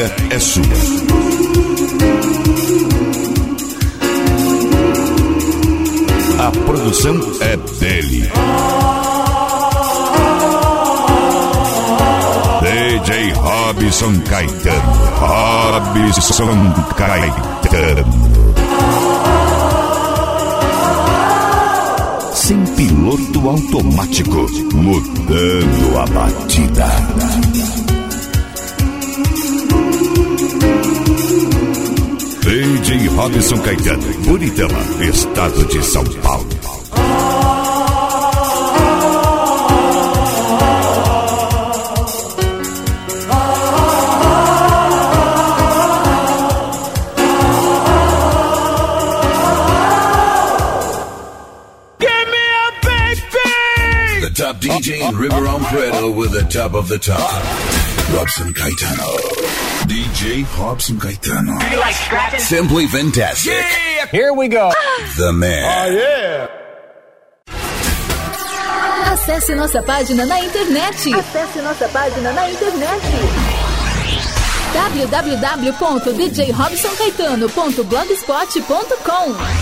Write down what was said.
ideia é sua. A produção é dele. DJ Robson Caetano. Robson Caetano. Sem piloto automático, mudando a batida. DJ Robson Caetano, Buritama, estado de São Paulo. Top DJ in Ribeirão Preto with the top of the top. Robson Caetano. DJ Robson Caetano. Do you like scratching? Simply fantastic. Yeah! Here we go. The man. Oh, yeah! Acesse nossa página na internet. www.djrobsoncaetano.blogspot.com